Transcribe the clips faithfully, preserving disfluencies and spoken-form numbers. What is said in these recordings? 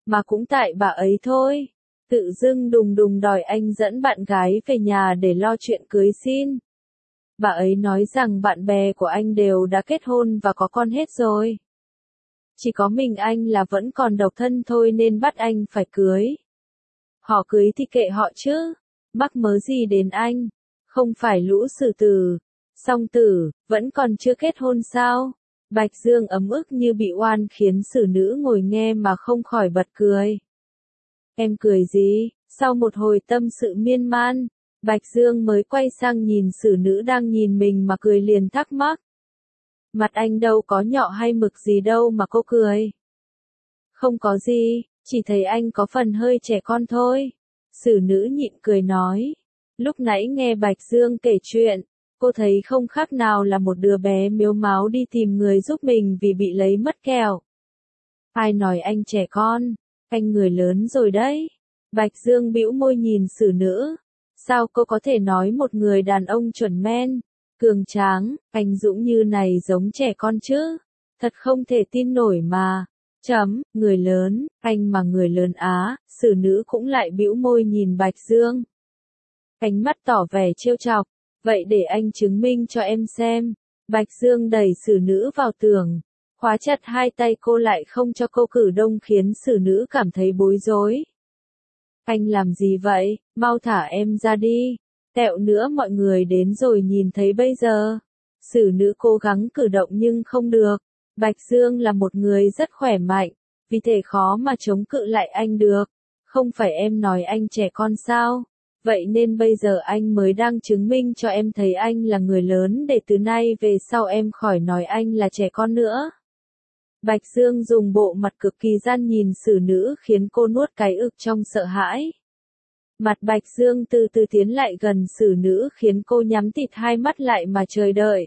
mà cũng tại bà ấy thôi. Tự dưng đùng đùng đòi anh dẫn bạn gái về nhà để lo chuyện cưới xin. Bà ấy nói rằng bạn bè của anh đều đã kết hôn và có con hết rồi. Chỉ có mình anh là vẫn còn độc thân thôi nên bắt anh phải cưới. Họ cưới thì kệ họ chứ, mắc mớ gì đến anh, không phải lũ xử tử, song tử, vẫn còn chưa kết hôn sao? Bạch Dương ấm ức như bị oan khiến xử nữ ngồi nghe mà không khỏi bật cười. Em cười gì? Sau một hồi tâm sự miên man, Bạch Dương mới quay sang nhìn xử nữ đang nhìn mình mà cười liền thắc mắc. Mặt anh đâu có nhọ hay mực gì đâu mà cô cười. Không có gì, chỉ thấy anh có phần hơi trẻ con thôi. Xử nữ nhịn cười nói. Lúc nãy nghe Bạch Dương kể chuyện, cô thấy không khác nào là một đứa bé mếu máo đi tìm người giúp mình vì bị lấy mất kẹo. Ai nói anh trẻ con, anh người lớn rồi đấy. Bạch Dương bĩu môi nhìn xử nữ. Sao cô có thể nói một người đàn ông chuẩn men, cường tráng, anh dũng như này giống trẻ con chứ? Thật không thể tin nổi mà. Chấm, người lớn, anh mà người lớn á, xử nữ cũng lại bĩu môi nhìn Bạch Dương. Ánh mắt tỏ vẻ trêu chọc, vậy để anh chứng minh cho em xem. Bạch Dương đẩy xử nữ vào tường, khóa chặt hai tay cô lại không cho cô cử động khiến xử nữ cảm thấy bối rối. Anh làm gì vậy, mau thả em ra đi, tẹo nữa mọi người đến rồi nhìn thấy bây giờ. Xử nữ cố gắng cử động nhưng không được. Bạch Dương là một người rất khỏe mạnh, vì thế khó mà chống cự lại anh được. Không phải em nói anh trẻ con sao? Vậy nên bây giờ anh mới đang chứng minh cho em thấy anh là người lớn để từ nay về sau em khỏi nói anh là trẻ con nữa. Bạch Dương dùng bộ mặt cực kỳ gian nhìn xử nữ khiến cô nuốt cái ực trong sợ hãi. Mặt Bạch Dương từ từ tiến lại gần xử nữ khiến cô nhắm tịt hai mắt lại mà chờ đợi.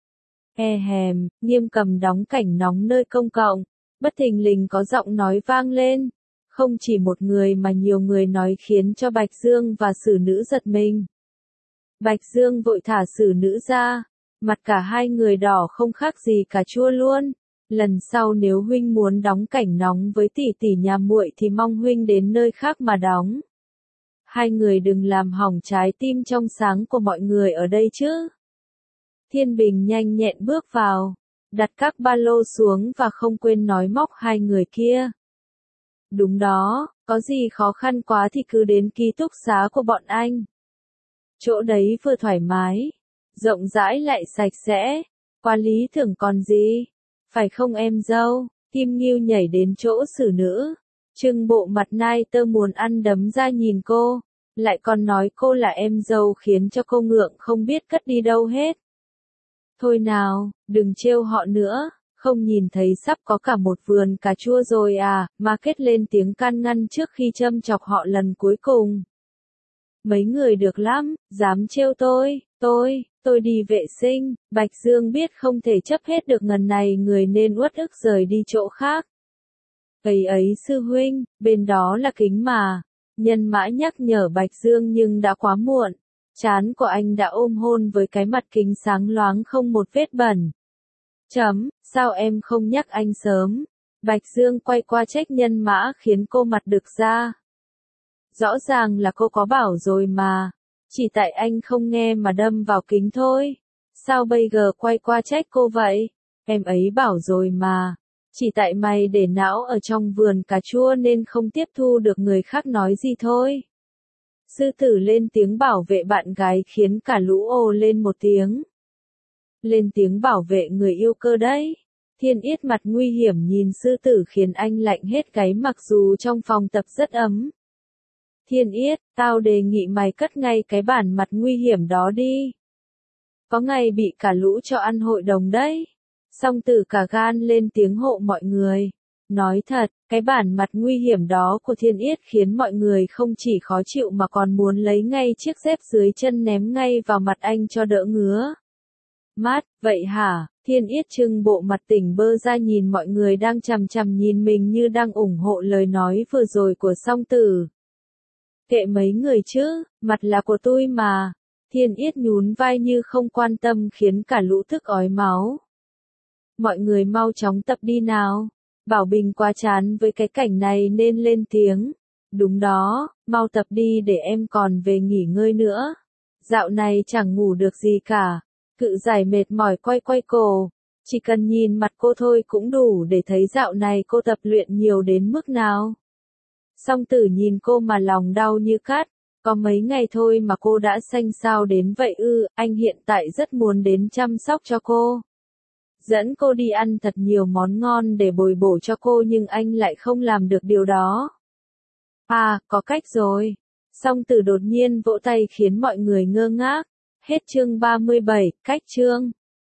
E hèm, Nghiêm Cầm đóng cảnh nóng nơi công cộng, bất thình lình có giọng nói vang lên. Không chỉ một người mà nhiều người nói khiến cho Bạch Dương và xử nữ giật mình. Bạch Dương vội thả xử nữ ra, mặt cả hai người đỏ không khác gì cà chua luôn. Lần sau nếu huynh muốn đóng cảnh nóng với tỷ tỷ nhà muội thì mong huynh đến nơi khác mà đóng. Hai người đừng làm hỏng trái tim trong sáng của mọi người ở đây chứ. Thiên Bình nhanh nhẹn bước vào, đặt các ba lô xuống và không quên nói móc hai người kia. Đúng đó, có gì khó khăn quá thì cứ đến ký túc xá của bọn anh. Chỗ đấy vừa thoải mái, rộng rãi lại sạch sẽ, quá lý tưởng còn gì. Phải không em dâu? Kim Nghiêu nhảy đến chỗ xử nữ, trưng bộ mặt nai tơ muốn ăn đấm ra nhìn cô, lại còn nói cô là em dâu khiến cho cô ngượng không biết cất đi đâu hết. Thôi nào, đừng trêu họ nữa, không nhìn thấy sắp có cả một vườn cà chua rồi à, mà kết lên tiếng can ngăn trước khi châm chọc họ lần cuối cùng. Mấy người được lắm, dám trêu tôi, tôi, tôi đi vệ sinh. Bạch Dương biết không thể chấp hết được ngần này người nên uất ức rời đi chỗ khác. Ấy ấy sư huynh, bên đó là kính mà. Nhân Mã nhắc nhở Bạch Dương nhưng đã quá muộn. Trán của anh đã ôm hôn với cái mặt kính sáng loáng không một vết bẩn. Chấm, sao em không nhắc anh sớm? Bạch Dương quay qua trách Nhân Mã khiến cô mặt đực ra. Rõ ràng là cô có bảo rồi mà, chỉ tại anh không nghe mà đâm vào kính thôi. Sao bây giờ quay qua trách cô vậy? Em ấy bảo rồi mà, chỉ tại mày để não ở trong vườn cà chua nên không tiếp thu được người khác nói gì thôi. Sư tử lên tiếng bảo vệ bạn gái khiến cả lũ ồ lên một tiếng. Lên tiếng bảo vệ người yêu cơ đấy. Thiên Yết mặt nguy hiểm nhìn sư tử khiến anh lạnh hết gáy mặc dù trong phòng tập rất ấm. Thiên Yết, tao đề nghị mày cất ngay cái bản mặt nguy hiểm đó đi. Có ngày bị cả lũ cho ăn hội đồng đấy. Song Tử cả gan lên tiếng hộ mọi người. Nói thật, cái bản mặt nguy hiểm đó của Thiên Yết khiến mọi người không chỉ khó chịu mà còn muốn lấy ngay chiếc dép dưới chân ném ngay vào mặt anh cho đỡ ngứa. Mát, vậy hả? Thiên Yết trưng bộ mặt tỉnh bơ ra nhìn mọi người đang chằm chằm nhìn mình như đang ủng hộ lời nói vừa rồi của Song Tử. Kệ mấy người chứ, mặt là của tôi mà. Thiên Yết nhún vai như không quan tâm khiến cả lũ tức ói máu. Mọi người mau chóng tập đi nào. Bảo Bình quá chán với cái cảnh này nên lên tiếng. Đúng đó, mau tập đi để em còn về nghỉ ngơi nữa. Dạo này chẳng ngủ được gì cả. Cự giải mệt mỏi quay quay cổ. Chỉ cần nhìn mặt cô thôi cũng đủ để thấy dạo này cô tập luyện nhiều đến mức nào. Song Tử nhìn cô mà lòng đau như cắt. Có mấy ngày thôi mà cô đã xanh xao đến vậy ư, anh hiện tại rất muốn đến chăm sóc cho cô. Dẫn cô đi ăn thật nhiều món ngon để bồi bổ cho cô nhưng anh lại không làm được điều đó. À, có cách rồi. Song Tử đột nhiên vỗ tay khiến mọi người ngơ ngác. Hết chương ba mươi bảy, cách chương.